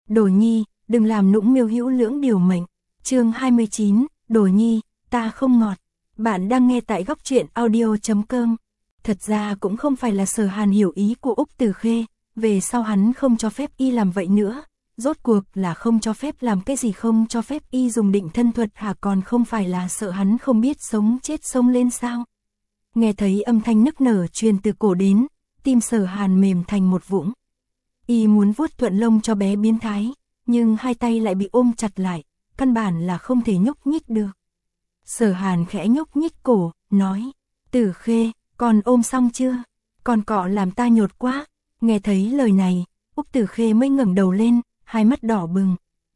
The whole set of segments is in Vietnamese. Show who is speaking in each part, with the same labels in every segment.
Speaker 1: Đồ Nhi, đừng làm nũng miêu hữu lưỡng điều mệnh. Chương 29, Đồ Nhi, ta không ngọt. Bạn đang nghe tại góc truyện audio.com. Thật ra cũng không phải là Sở Hàn hiểu ý của Úc Tử Khê, về sau hắn không cho phép y làm vậy nữa. Rốt cuộc là không cho phép làm cái gì, không cho phép y dùng định thân thuật hả? Còn không phải là sợ hắn không biết sống chết xông lên sao? Nghe thấy âm thanh nức nở truyền từ cổ đến, tim Sở Hàn mềm thành một vũng. Y muốn vuốt thuận lông cho bé biến thái, nhưng hai tay lại bị ôm chặt lại, căn bản là không thể nhúc nhích được. Sở Hàn khẽ nhúc nhích cổ, nói, Tử Khê, con ôm xong chưa? Con cọ làm ta nhột quá. Nghe thấy lời này, Úc Tử Khê mới ngẩng đầu lên, hai mắt đỏ bừng.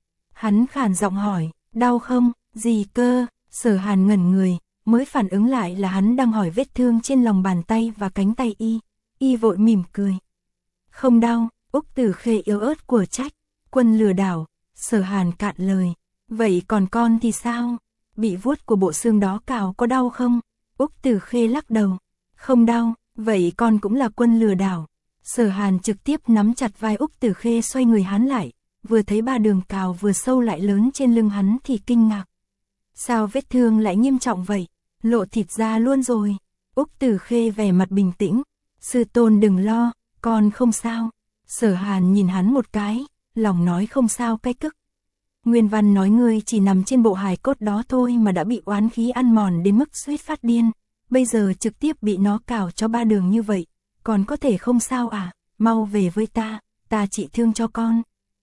Speaker 1: Hắn khàn giọng hỏi, đau không? Gì cơ? Sở Hàn ngẩn người, mới phản ứng lại là hắn đang hỏi vết thương trên lòng bàn tay và cánh tay y. Y vội mỉm cười. Không đau. Úc Tử Khê yếu ớt của trách. Quân lừa đảo. Sở Hàn cạn lời. Vậy còn con thì sao? Bị vuốt của bộ xương đó cào có đau không? Úc Tử Khê lắc đầu. Không đau. Vậy con cũng là quân lừa đảo. Sở Hàn trực tiếp nắm chặt vai Úc Tử Khê, xoay người hắn lại. Vừa thấy ba đường cào vừa sâu lại lớn trên lưng hắn thì kinh ngạc. Sao vết thương lại nghiêm trọng vậy? Lộ thịt ra luôn rồi. Úc Tử Khê vẻ mặt bình tĩnh. Sư tôn đừng lo, con không sao. Sở Hàn nhìn hắn một cái, lòng nói không sao cái cức. Nguyên văn nói ngươi chỉ nằm trên bộ hài cốt đó thôi mà đã bị oán khí ăn mòn đến mức suýt phát điên. Bây giờ trực tiếp bị nó cào cho ba đường như vậy, còn có thể không sao à? Mau về với ta trị thương cho con.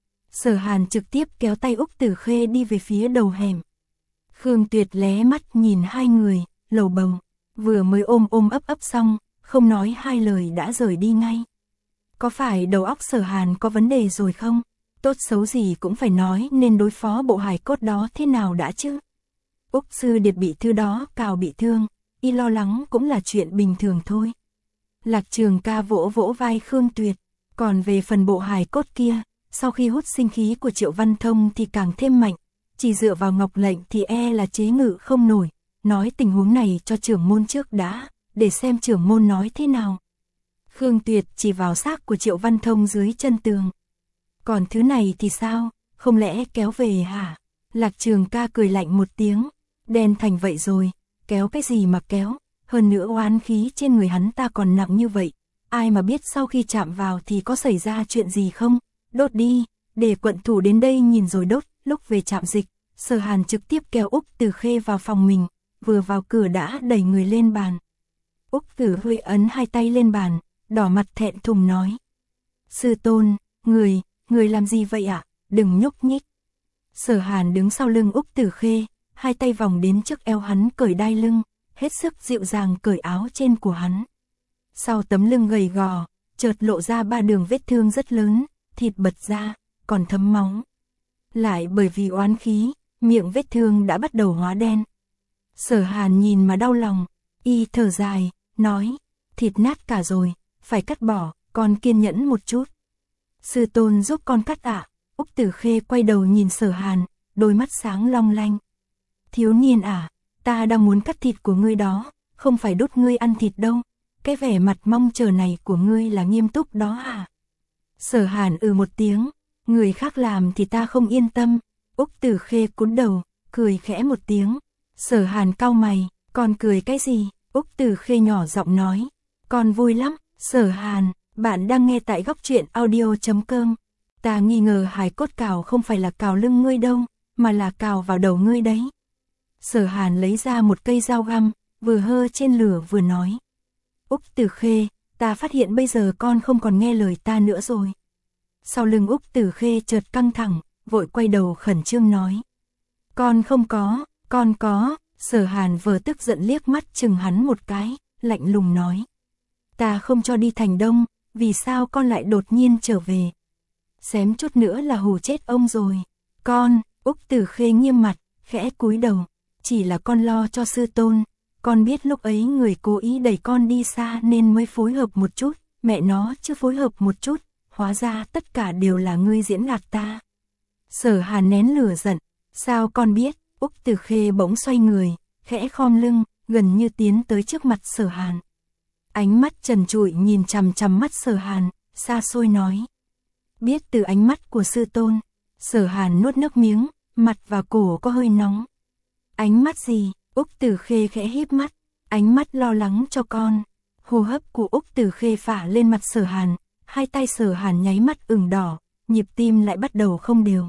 Speaker 1: Sở Hàn trực tiếp kéo tay Úc Tử Khê đi về phía đầu hẻm. Khương Tuyệt lé mắt nhìn hai người, lầu bầu, vừa mới ôm ấp xong, không nói hai lời đã rời đi ngay. Có phải đầu óc Sở Hàn có vấn đề rồi không? Tốt xấu gì cũng phải nói nên đối phó bộ hài cốt đó thế nào đã chứ? Úc sư điệt bị thứ đó cào bị thương, y lo lắng cũng là chuyện bình thường thôi. Lạc Trường Ca vỗ vỗ vai Khương Tuyệt, còn về phần bộ hài cốt kia, sau khi hút sinh khí của Triệu Văn Thông thì càng thêm mạnh, chỉ dựa vào ngọc lệnh thì là chế ngự không nổi, nói tình huống này cho trưởng môn trước đã, để xem trưởng môn nói thế nào. Khương Tuyệt chỉ vào xác của Triệu Văn Thông dưới chân tường. Còn thứ này thì sao, không lẽ kéo về hả? Lạc Trường Ca cười lạnh một tiếng, đen thành vậy rồi, kéo cái gì mà kéo, hơn nữa oán khí trên người hắn ta còn nặng như vậy, ai mà biết sau khi chạm vào thì có xảy ra chuyện gì không? Đốt đi, để quận thủ đến đây nhìn rồi đốt. Lúc về trạm dịch, Sở Hàn trực tiếp kéo Úc Tử Khê vào phòng mình, vừa vào cửa đã đẩy người lên bàn. Úc Tử Khê ấn hai tay lên bàn, đỏ mặt thẹn thùng nói. Sư tôn, người làm gì vậy ạ? Đừng nhúc nhích. Sở Hàn đứng sau lưng Úc Tử Khê, hai tay vòng đến trước eo hắn cởi đai lưng, hết sức dịu dàng cởi áo trên của hắn. Sau tấm lưng gầy gò, chợt lộ ra ba đường vết thương rất lớn, thịt bật ra, còn thấm máu. Lại bởi vì oán khí, miệng vết thương đã bắt đầu hóa đen. Sở Hàn nhìn mà đau lòng, y thở dài, nói, thịt nát cả rồi, phải cắt bỏ, con kiên nhẫn một chút. Sư tôn giúp con cắt ạ. Úc Tử Khê quay đầu nhìn Sở Hàn, đôi mắt sáng long lanh. Thiếu niên à, ta đang muốn cắt thịt của ngươi đó, không phải đốt ngươi ăn thịt đâu. Cái vẻ mặt mong chờ này của ngươi là nghiêm túc đó à? Sở Hàn một tiếng, người khác làm thì ta không yên tâm. Úc Tử Khê cúi đầu, cười khẽ một tiếng. Sở Hàn cau mày, con cười cái gì? Úc Tử Khê nhỏ giọng nói, con vui lắm. Sở Hàn, bạn đang nghe tại góc truyện audio.com. Ta nghi ngờ hài cốt cào không phải là cào lưng ngươi đâu, mà là cào vào đầu ngươi đấy. Sở Hàn lấy ra một cây dao găm, vừa hơ trên lửa vừa nói. Úc Tử Khê, ta phát hiện bây giờ con không còn nghe lời ta nữa rồi. Sau lưng Úc Tử Khê chợt căng thẳng, vội quay đầu khẩn trương nói. Con không có, con có. Sở Hàn vừa tức giận liếc mắt chừng hắn một cái, lạnh lùng nói. Ta không cho đi thành Đông, vì sao con lại đột nhiên trở về? Xém chút nữa là hù chết ông rồi. Con, Úc Tử Khê nghiêm mặt, khẽ cúi đầu. Chỉ là con lo cho sư tôn. Con biết lúc ấy người cố ý đẩy con đi xa nên mới phối hợp một chút. Mẹ nó chưa phối hợp một chút, hóa ra tất cả đều là ngươi diễn gạt ta. Sở Hàn nén lửa giận. Sao con biết? Úc Tử Khê bỗng xoay người, khẽ khom lưng, gần như tiến tới trước mặt Sở Hàn. Ánh mắt trần trụi nhìn chằm chằm mắt Sở Hàn, xa xôi nói. Biết từ ánh mắt của sư tôn, Sở Hàn nuốt nước miếng, mặt và cổ có hơi nóng. Ánh mắt gì? Úc Tử Khê khẽ híp mắt, ánh mắt lo lắng cho con. Hô hấp của Úc Tử Khê phả lên mặt Sở Hàn, hai tay Sở Hàn nháy mắt ửng đỏ, nhịp tim lại bắt đầu không đều.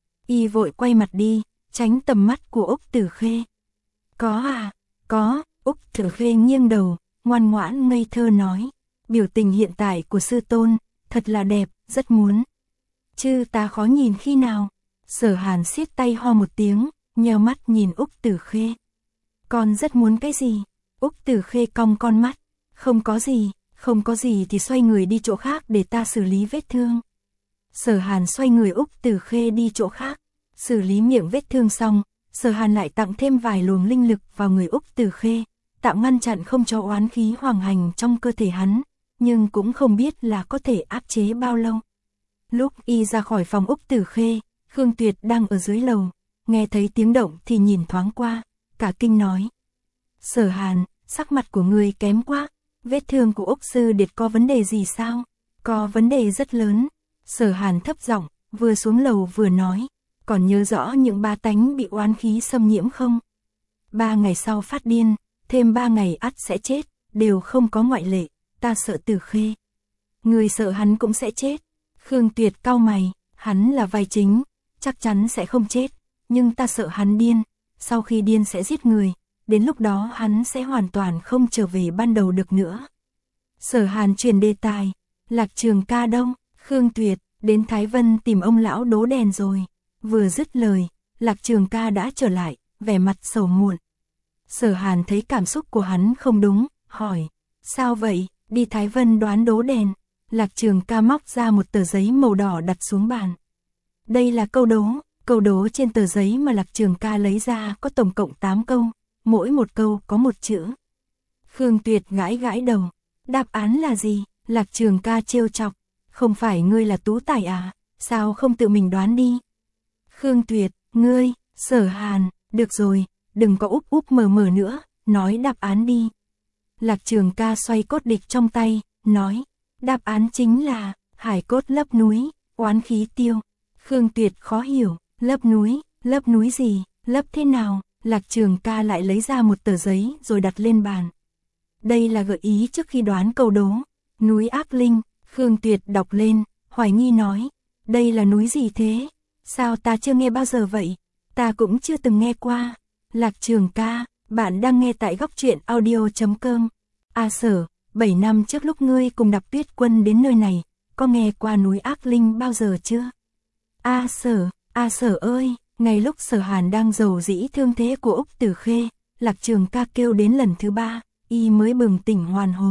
Speaker 1: Y vội quay mặt đi, tránh tầm mắt của Úc Tử Khê. Có à? Có. Úc Tử Khê nghiêng đầu, ngoan ngoãn ngây thơ nói. Biểu tình hiện tại của sư tôn, thật là đẹp, rất muốn. Chứ ta khó nhìn khi nào? Sở Hàn siết tay ho một tiếng, nheo mắt nhìn Úc Tử Khê. Con rất muốn cái gì? Úc Tử Khê cong con mắt. Không có gì thì xoay người đi chỗ khác để ta xử lý vết thương. Sở Hàn xoay người Úc Tử Khê đi chỗ khác, xử lý miệng vết thương xong, Sở Hàn lại tặng thêm vài luồng linh lực vào người Úc Tử Khê, tạm ngăn chặn không cho oán khí hoàng hành trong cơ thể hắn, nhưng cũng không biết là có thể áp chế bao lâu. Lúc y ra khỏi phòng Úc Tử Khê, Khương Tuyệt đang ở dưới lầu, nghe thấy tiếng động thì nhìn thoáng qua, cả kinh nói. Sở Hàn, sắc mặt của người kém quá, vết thương của Úc sư điệt có vấn đề gì sao? Có vấn đề rất lớn. Sở Hàn thấp giọng, vừa xuống lầu vừa nói, còn nhớ rõ những ba tánh bị oán khí xâm nhiễm không? 3 ngày sau phát điên, thêm 3 ngày ắt sẽ chết, đều không có ngoại lệ, ta sợ Tử Khê. Người sợ hắn cũng sẽ chết. Khương Tuyệt cau mày, hắn là vai chính, chắc chắn sẽ không chết, nhưng ta sợ hắn điên, sau khi điên sẽ giết người, đến lúc đó hắn sẽ hoàn toàn không trở về ban đầu được nữa. Sở Hàn chuyển đề tài, Lạc Trường ca đâu? Khương Tuyệt, đến Thái Vân tìm ông lão đố đèn rồi. Vừa dứt lời, Lạc Trường ca đã trở lại, vẻ mặt sầu muộn. Sở Hàn thấy cảm xúc của hắn không đúng, hỏi, sao vậy? Đi Thái Vân đoán đố đèn. Lạc Trường ca móc ra một tờ giấy màu đỏ đặt xuống bàn. Đây là câu đố trên tờ giấy mà Lạc Trường ca lấy ra có tổng cộng 8 câu, mỗi một câu có một chữ. Khương Tuyệt gãi gãi đầu, đáp án là gì? Lạc Trường ca trêu chọc, không phải ngươi là tú tài à, sao không tự mình đoán đi? Khương Tuyệt, ngươi, Sở Hàn, được rồi, đừng có úp úp mờ mờ nữa, nói đáp án đi. Lạc Trường ca xoay cốt địch trong tay, nói, đáp án chính là, hải cốt lấp núi, oán khí tiêu. Khương Tuyệt khó hiểu, lấp núi gì, lấp thế nào? Lạc Trường ca lại lấy ra một tờ giấy rồi đặt lên bàn. Đây là gợi ý trước khi đoán câu đố. Núi Ác Linh. Khương Tuyệt đọc lên, hoài nghi nói, đây là núi gì thế? Sao ta chưa nghe bao giờ vậy? Ta cũng chưa từng nghe qua. Lạc Trường ca, bạn đang nghe tại góc truyện audio.com. A Sở, 7 năm trước lúc ngươi cùng Đạp Tuyết Quân đến nơi này, có nghe qua núi Ác Linh bao giờ chưa? A Sở ơi, ngay lúc Sở Hàn đang rầu rĩ thương thế của Úc Tử Khê, Lạc Trường ca kêu đến lần thứ 3, y mới bừng tỉnh hoàn hồn.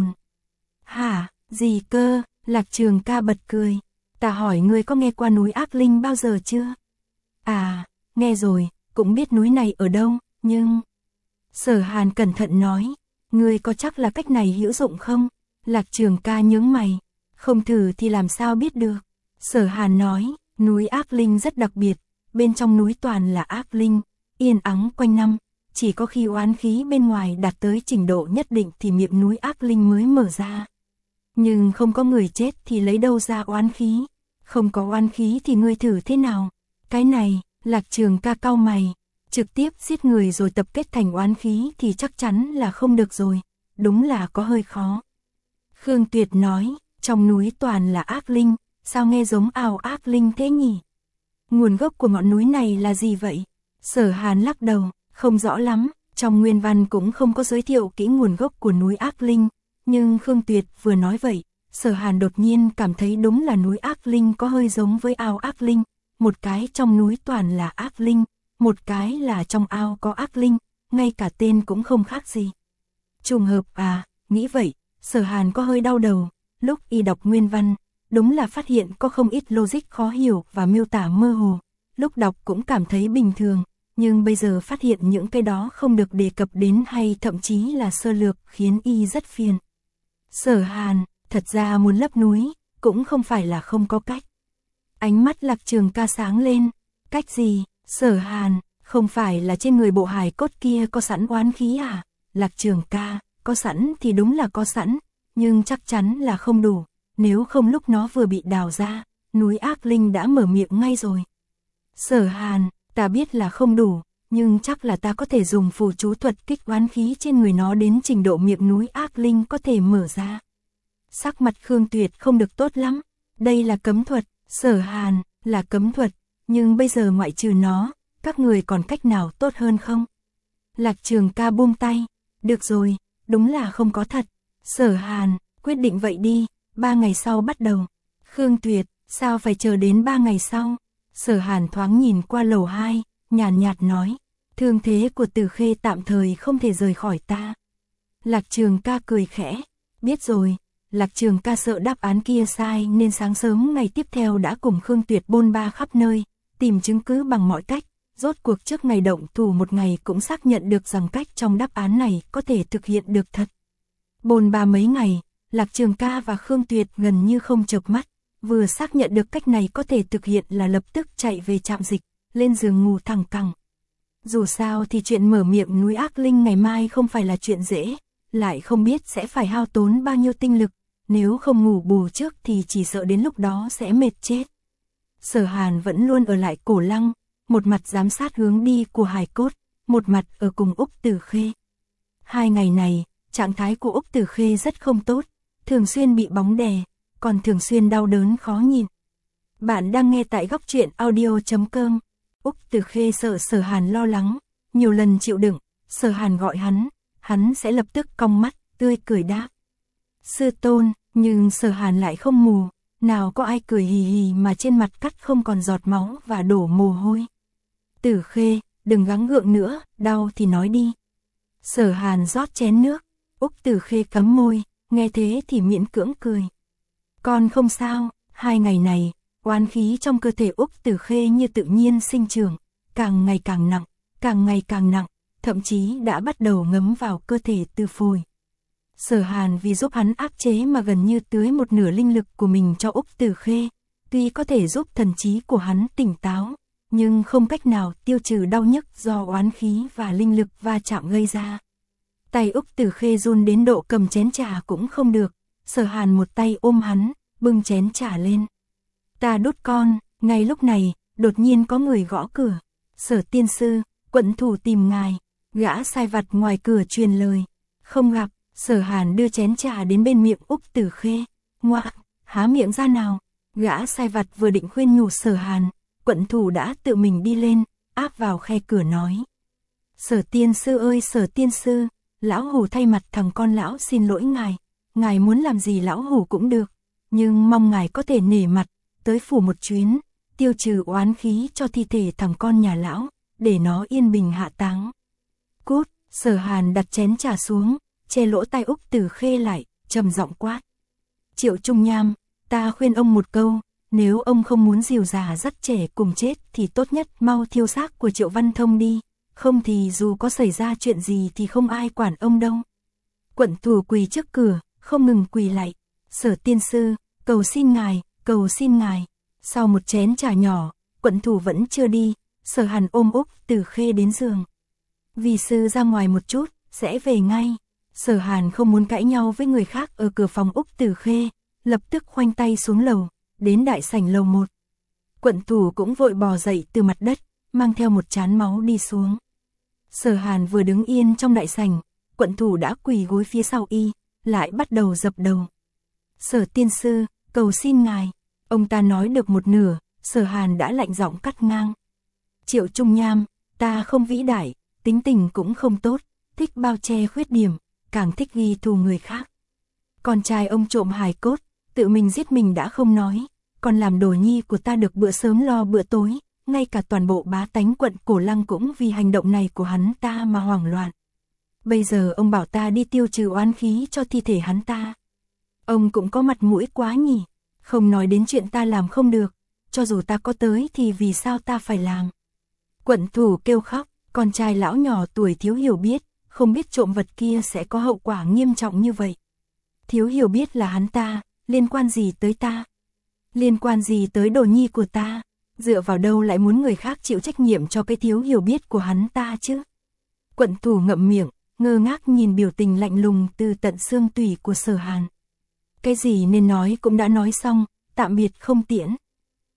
Speaker 1: Hả, gì cơ? Lạc Trường ca bật cười. Ta hỏi ngươi có nghe qua núi Ác Linh bao giờ chưa? À, nghe rồi, cũng biết núi này ở đâu, nhưng... Sở Hàn cẩn thận nói, ngươi có chắc là cách này hữu dụng không? Lạc Trường ca nhướng mày, không thử thì làm sao biết được. Sở Hàn nói, núi Ác Linh rất đặc biệt, bên trong núi toàn là ác linh, yên ắng quanh năm, chỉ có khi oán khí bên ngoài đạt tới trình độ nhất định thì miệng núi Ác Linh mới mở ra. Nhưng không có người chết thì lấy đâu ra oán khí, không có oán khí thì ngươi thử thế nào? Cái này, Lạc Trường ca cau mày, trực tiếp giết người rồi tập kết thành oán khí thì chắc chắn là không được rồi, đúng là có hơi khó. Khương Tuyệt nói, trong núi toàn là ác linh, sao nghe giống ảo ác linh thế nhỉ? Nguồn gốc của ngọn núi này là gì vậy? Sở Hàn lắc đầu, không rõ lắm, trong nguyên văn cũng không có giới thiệu kỹ nguồn gốc của núi ác linh, nhưng Khương Tuyệt vừa nói vậy, Sở Hàn đột nhiên cảm thấy đúng là núi ác linh có hơi giống với ao ác linh, một cái trong núi toàn là ác linh, một cái là trong ao có ác linh, ngay cả tên cũng không khác gì. Trùng hợp à, nghĩ vậy, Sở Hàn có hơi đau đầu, lúc y đọc nguyên văn, đúng là phát hiện có không ít logic khó hiểu và miêu tả mơ hồ, lúc đọc cũng cảm thấy bình thường, nhưng bây giờ phát hiện những cái đó không được đề cập đến hay thậm chí là sơ lược khiến y rất phiền. Sở Hàn, thật ra muốn lấp núi, cũng không phải là không có cách. Ánh mắt Lạc Trường ca sáng lên, cách gì? Sở Hàn, không phải là trên người bộ hài cốt kia có sẵn oán khí à? Lạc Trường ca, có sẵn thì đúng là có sẵn, nhưng chắc chắn là không đủ, nếu không lúc nó vừa bị đào ra, núi Ác Linh đã mở miệng ngay rồi. Sở Hàn, ta biết là không đủ, nhưng chắc là ta có thể dùng phù chú thuật kích oán khí trên người nó đến trình độ miệng núi ác linh có thể mở ra. Sắc mặt Khương Tuyệt không được tốt lắm, đây là cấm thuật, Sở Hàn, là cấm thuật, nhưng bây giờ ngoại trừ nó, các người còn cách nào tốt hơn không? Lạc Trường Ca buông tay, được rồi, đúng là không có thật. Sở Hàn, quyết định vậy đi, 3 ngày sau bắt đầu. Khương Tuyệt, sao phải chờ đến 3 ngày sau? Sở Hàn thoáng nhìn qua lầu 2, nhàn nhạt nói, thương thế của Từ Khê tạm thời không thể rời khỏi ta. Lạc Trường Ca cười khẽ, biết rồi. Lạc Trường Ca sợ đáp án kia sai nên sáng sớm ngày tiếp theo đã cùng Khương Tuyệt bôn ba khắp nơi, tìm chứng cứ bằng mọi cách. Rốt cuộc trước ngày động thủ một ngày cũng xác nhận được rằng cách trong đáp án này có thể thực hiện được thật. Bôn ba mấy ngày, Lạc Trường Ca và Khương Tuyệt gần như không chợp mắt, vừa xác nhận được cách này có thể thực hiện là lập tức chạy về trạm dịch, lên giường ngủ thẳng cẳng. Dù sao thì chuyện mở miệng núi ác linh ngày mai không phải là chuyện dễ, lại không biết sẽ phải hao tốn bao nhiêu tinh lực, nếu không ngủ bù trước thì chỉ sợ đến lúc đó sẽ mệt chết. Sở Hàn vẫn luôn ở lại Cổ Lăng, một mặt giám sát hướng đi của hài cốt, một mặt ở cùng Úc Tử Khê. 2 ngày này, trạng thái của Úc Tử Khê rất không tốt, thường xuyên bị bóng đè, còn thường xuyên đau đớn khó nhìn. Bạn đang nghe tại góc truyện audio.com. Úc Tử Khê sợ Sở Hàn lo lắng, nhiều lần chịu đựng, Sở Hàn gọi hắn sẽ lập tức cong mắt, tươi cười đáp. Sư tôn, nhưng Sở Hàn lại không mù, nào có ai cười hì hì mà trên mặt cắt không còn giọt máu và đổ mồ hôi. Tử Khê, đừng gắng gượng nữa, đau thì nói đi. Sở Hàn rót chén nước, Úc Tử Khê cắm môi, nghe thế thì miễn cưỡng cười. Con không sao, 2 ngày này, oán khí trong cơ thể Úc Tử Khê như tự nhiên sinh trưởng, càng ngày càng nặng, càng ngày càng nặng, thậm chí đã bắt đầu ngấm vào cơ thể từ phổi. Sở Hàn vì giúp hắn áp chế mà gần như tưới một nửa linh lực của mình cho Úc Tử Khê, tuy có thể giúp thần trí của hắn tỉnh táo, nhưng không cách nào tiêu trừ đau nhức do oán khí và linh lực va chạm gây ra. Tay Úc Tử Khê run đến độ cầm chén trà cũng không được, Sở Hàn một tay ôm hắn, bưng chén trà lên. Ta đút con, ngay lúc này, đột nhiên có người gõ cửa. Sở tiên sư, quận thủ tìm ngài, gã sai vặt ngoài cửa truyền lời. Không gặp, Sở Hàn đưa chén trà đến bên miệng Úc Tử Khê. Ngoạc, há miệng ra nào. Gã sai vặt vừa định khuyên nhủ Sở Hàn, quận thủ đã tự mình đi lên, áp vào khe cửa nói. Sở tiên sư ơi Sở tiên sư, lão hủ thay mặt thằng con lão xin lỗi ngài muốn làm gì lão hủ cũng được, nhưng mong ngài có thể nể mặt, tới phủ một chuyến, tiêu trừ oán khí cho thi thể thằng con nhà lão, để nó yên bình hạ táng. Cút, Sở Hàn đặt chén trà xuống, che lỗ tai Úc Tử Khê lại, trầm giọng quát. Triệu Trung Nham, ta khuyên ông một câu, nếu ông không muốn dìu già dắt trẻ cùng chết thì tốt nhất mau thiêu xác của Triệu Văn Thông đi, không thì dù có xảy ra chuyện gì thì không ai quản ông đâu. Quận thủ quỳ trước cửa, không ngừng quỳ lạy. Sở tiên sư, cầu xin ngài. Sau một chén trà nhỏ, quận thủ vẫn chưa đi, Sở Hàn ôm Úc Tử Khê đến giường. Vì sư ra ngoài một chút, sẽ về ngay. Sở Hàn không muốn cãi nhau với người khác ở cửa phòng Úc Tử Khê, lập tức khoanh tay xuống lầu, đến đại sảnh lầu 1. Quận thủ cũng vội bò dậy từ mặt đất, mang theo một chán máu đi xuống. Sở Hàn vừa đứng yên trong đại sảnh, quận thủ đã quỳ gối phía sau y, lại bắt đầu dập đầu. Sở tiên sư, cầu xin ngài. Ông ta nói được một nửa, Sở Hàn đã lạnh giọng cắt ngang. Triệu Trung Nham, ta không vĩ đại, tính tình cũng không tốt, thích bao che khuyết điểm, càng thích ghi thù người khác. Con trai ông trộm hài cốt, tự mình giết mình đã không nói, còn làm đồ nhi của ta được bữa sớm lo bữa tối, ngay cả toàn bộ bá tánh quận Cổ Lăng cũng vì hành động này của hắn ta mà hoảng loạn. Bây giờ ông bảo ta đi tiêu trừ oán khí cho thi thể hắn ta. Ông cũng có mặt mũi quá nhỉ, không nói đến chuyện ta làm không được, cho dù ta có tới thì vì sao ta phải làm. Quận thủ kêu khóc, con trai lão nhỏ tuổi thiếu hiểu biết, không biết trộm vật kia sẽ có hậu quả nghiêm trọng như vậy. Thiếu hiểu biết là hắn ta, liên quan gì tới ta? Liên quan gì tới đồ nhi của ta? Dựa vào đâu lại muốn người khác chịu trách nhiệm cho cái thiếu hiểu biết của hắn ta chứ? Quận thủ ngậm miệng, ngơ ngác nhìn biểu tình lạnh lùng từ tận xương tủy của Sở Hàn. Cái gì nên nói cũng đã nói xong, tạm biệt không tiễn.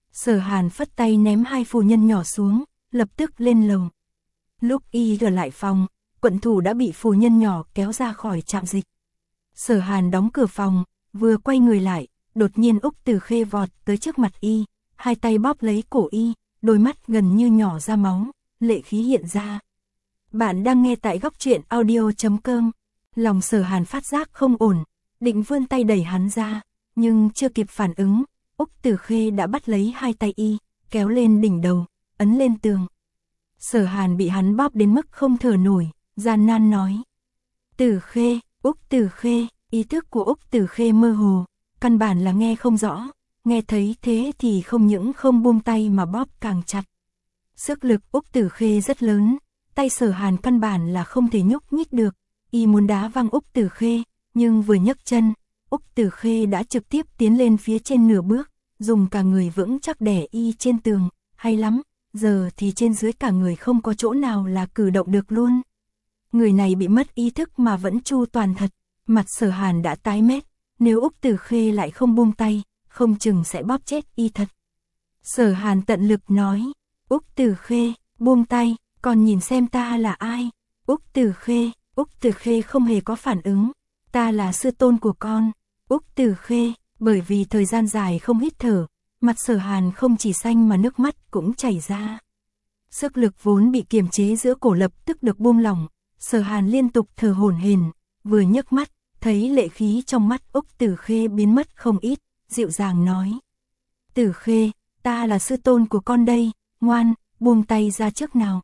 Speaker 1: Sở Hàn phất tay ném hai phu nhân nhỏ xuống, lập tức lên lầu. Lúc y trở lại phòng, quận thủ đã bị phu nhân nhỏ kéo ra khỏi trạm dịch. Sở Hàn đóng cửa phòng, vừa quay người lại, đột nhiên Úc Từ Khê vọt tới trước mặt y, hai tay bóp lấy cổ y, đôi mắt gần như nhỏ ra máu, lệ khí hiện ra. Bạn đang nghe tại góc truyện audio.com. Lòng Sở Hàn phát giác không ổn, định vươn tay đẩy hắn ra, nhưng chưa kịp phản ứng, Úc Từ Khê đã bắt lấy hai tay y, kéo lên đỉnh đầu, ấn lên tường. Sở Hàn bị hắn bóp đến mức không thở nổi, gian nan nói. Từ Khê, Úc Từ Khê, ý thức của Úc Từ Khê mơ hồ, căn bản là nghe không rõ, nghe thấy thế thì không những không buông tay mà bóp càng chặt. Sức lực Úc Từ Khê rất lớn, tay Sở Hàn căn bản là không thể nhúc nhích được, y muốn đá văng Úc Từ Khê, nhưng vừa nhấc chân, Úc Từ Khê đã trực tiếp tiến lên phía trên nửa bước, dùng cả người vững chắc đè y trên tường, hay lắm, giờ thì trên dưới cả người không có chỗ nào là cử động được luôn. Người này bị mất ý thức mà vẫn chu toàn thật, mặt Sở Hàn đã tái mét, nếu Úc Từ Khê lại không buông tay, không chừng sẽ bóp chết y thật. Sở Hàn tận lực nói, Úc Từ Khê, buông tay, còn nhìn xem ta là ai. Úc Từ Khê không hề có phản ứng, ta là sư tôn của con. Úc Từ Khê, bởi vì thời gian dài không hít thở, mặt Sở Hàn không chỉ xanh mà nước mắt cũng chảy ra. Sức lực vốn bị kiềm chế giữa cổ lập tức được buông lỏng, Sở Hàn liên tục thở hổn hển, vừa nhấc mắt, thấy lệ khí trong mắt Úc Từ Khê biến mất không ít, dịu dàng nói. Từ Khê, ta là sư tôn của con đây, ngoan, buông tay ra trước nào.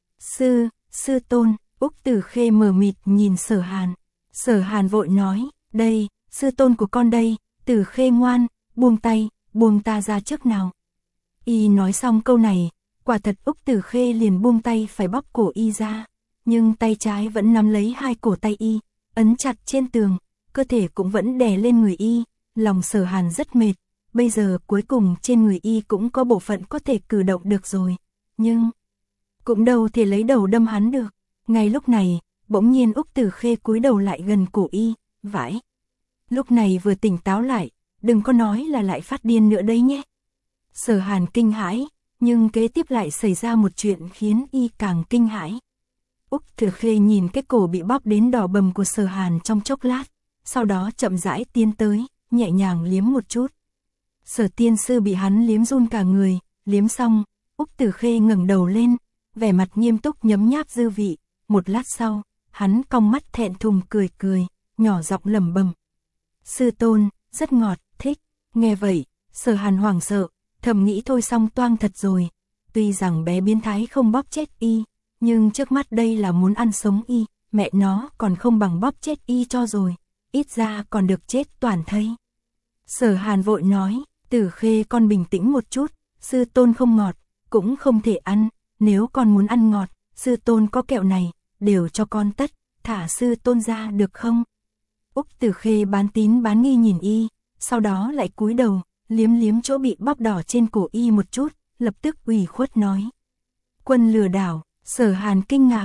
Speaker 1: Sư tôn, Úc Từ Khê mờ mịt nhìn Sở Hàn. Sở Hàn vội nói, đây, sư tôn của con đây, Từ Khê ngoan, buông tay, buông ta ra trước nào. Y nói xong câu này, quả thật Úc Từ Khê liền buông tay phải bóp cổ y ra, nhưng tay trái vẫn nắm lấy hai cổ tay y, ấn chặt trên tường, cơ thể cũng vẫn đè lên người y, lòng Sở Hàn rất mệt, bây giờ cuối cùng trên người y cũng có bộ phận có thể cử động được rồi, nhưng cũng đâu thể lấy đầu đâm hắn được. Ngay lúc này, bỗng nhiên Úc Từ Khê cúi đầu lại gần cổ y, vãi. Lúc này vừa tỉnh táo lại, đừng có nói là lại phát điên nữa đấy nhé. Sở Hàn kinh hãi, nhưng kế tiếp lại xảy ra một chuyện khiến y càng kinh hãi. Úc Từ Khê nhìn cái cổ bị bóp đến đỏ bầm của Sở Hàn trong chốc lát, sau đó chậm rãi tiến tới, nhẹ nhàng liếm một chút. Sở tiên sư bị hắn liếm run cả người, liếm xong, Úc Từ Khê ngẩng đầu lên, vẻ mặt nghiêm túc nhấm nháp dư vị, một lát sau, hắn cong mắt thẹn thùng cười, nhỏ giọng lẩm bẩm. Sư tôn, rất ngọt, thích. Nghe vậy, Sở Hàn hoảng sợ, thầm nghĩ thôi xong toang thật rồi. Tuy rằng bé biến thái không bóp chết y, nhưng trước mắt đây là muốn ăn sống y, mẹ nó còn không bằng bóp chết y cho rồi, ít ra còn được chết toàn thây. Sở Hàn vội nói, Từ Khê con bình tĩnh một chút, sư tôn không ngọt, cũng không thể ăn, nếu con muốn ăn ngọt, sư tôn có kẹo này, đều cho con tất, thả sư tôn ra được không? Úc Từ Khê bán tín bán nghi nhìn y, sau đó lại cúi đầu, liếm chỗ bị bóp đỏ trên cổ y một chút, lập tức ủy khuất nói. Quân lừa đảo. Sở Hàn kinh ngạc,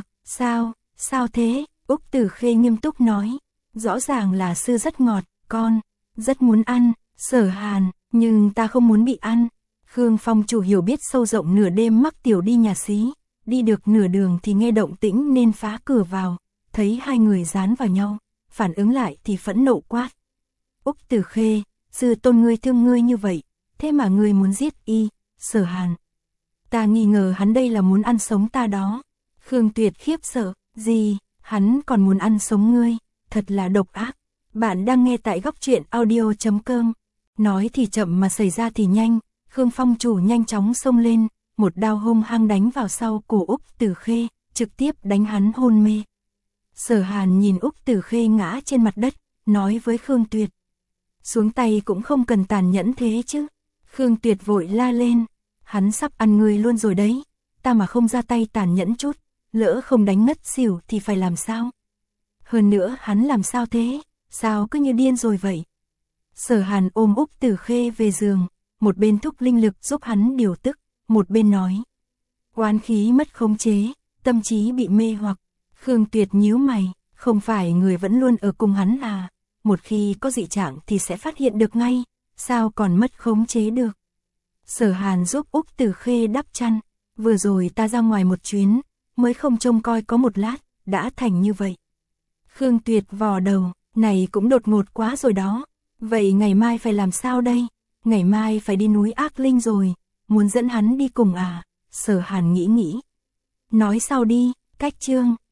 Speaker 1: sao thế? Úc Từ Khê nghiêm túc nói, rõ ràng là sư rất ngọt, con rất muốn ăn. Sở Hàn, nhưng ta không muốn bị ăn. Khương Phong chủ hiểu biết sâu rộng, nửa đêm mắc tiểu đi nhà xí, đi được nửa đường thì nghe động tĩnh nên phá cửa vào, thấy hai người dán vào nhau, phản ứng lại thì phẫn nộ quát. Úc Từ Khê, sư tôn ngươi thương ngươi như vậy, thế mà ngươi muốn giết y. Sở Hàn, ta nghi ngờ hắn đây là muốn ăn sống ta đó. Khương Tuyệt khiếp sợ, gì, hắn còn muốn ăn sống ngươi, thật là độc ác. Bạn đang nghe tại góc truyện audio.com. Nói thì chậm mà xảy ra thì nhanh, Khương Phong chủ nhanh chóng xông lên, một đao hung hăng đánh vào sau cổ Úc Từ Khê, trực tiếp đánh hắn hôn mê. Sở Hàn nhìn Úc Từ Khê ngã trên mặt đất, nói với Khương Tuyệt. Xuống tay cũng không cần tàn nhẫn thế chứ. Khương Tuyệt vội la lên, hắn sắp ăn ngươi luôn rồi đấy, ta mà không ra tay tàn nhẫn chút, lỡ không đánh ngất xỉu thì phải làm sao? Hơn nữa hắn làm sao thế, sao cứ như điên rồi vậy? Sở Hàn ôm Úc Từ Khê về giường, một bên thúc linh lực giúp hắn điều tức, một bên nói. Oán khí mất khống chế, tâm trí bị mê hoặc. Khương Tuyệt nhíu mày, không phải người vẫn luôn ở cùng hắn à? Một khi có dị trạng thì sẽ phát hiện được ngay, sao còn mất khống chế được? Sở Hàn giúp Úc Tử Khê đắp chăn. Vừa rồi ta ra ngoài một chuyến, mới không trông coi có một lát, đã thành như vậy. Khương Tuyệt vò đầu, này cũng đột ngột quá rồi đó. Vậy ngày mai phải làm sao đây? Ngày mai phải đi núi Ác Linh rồi, muốn dẫn hắn đi cùng à? Sở Hàn nghĩ nghĩ. Nói sau đi, cách chương.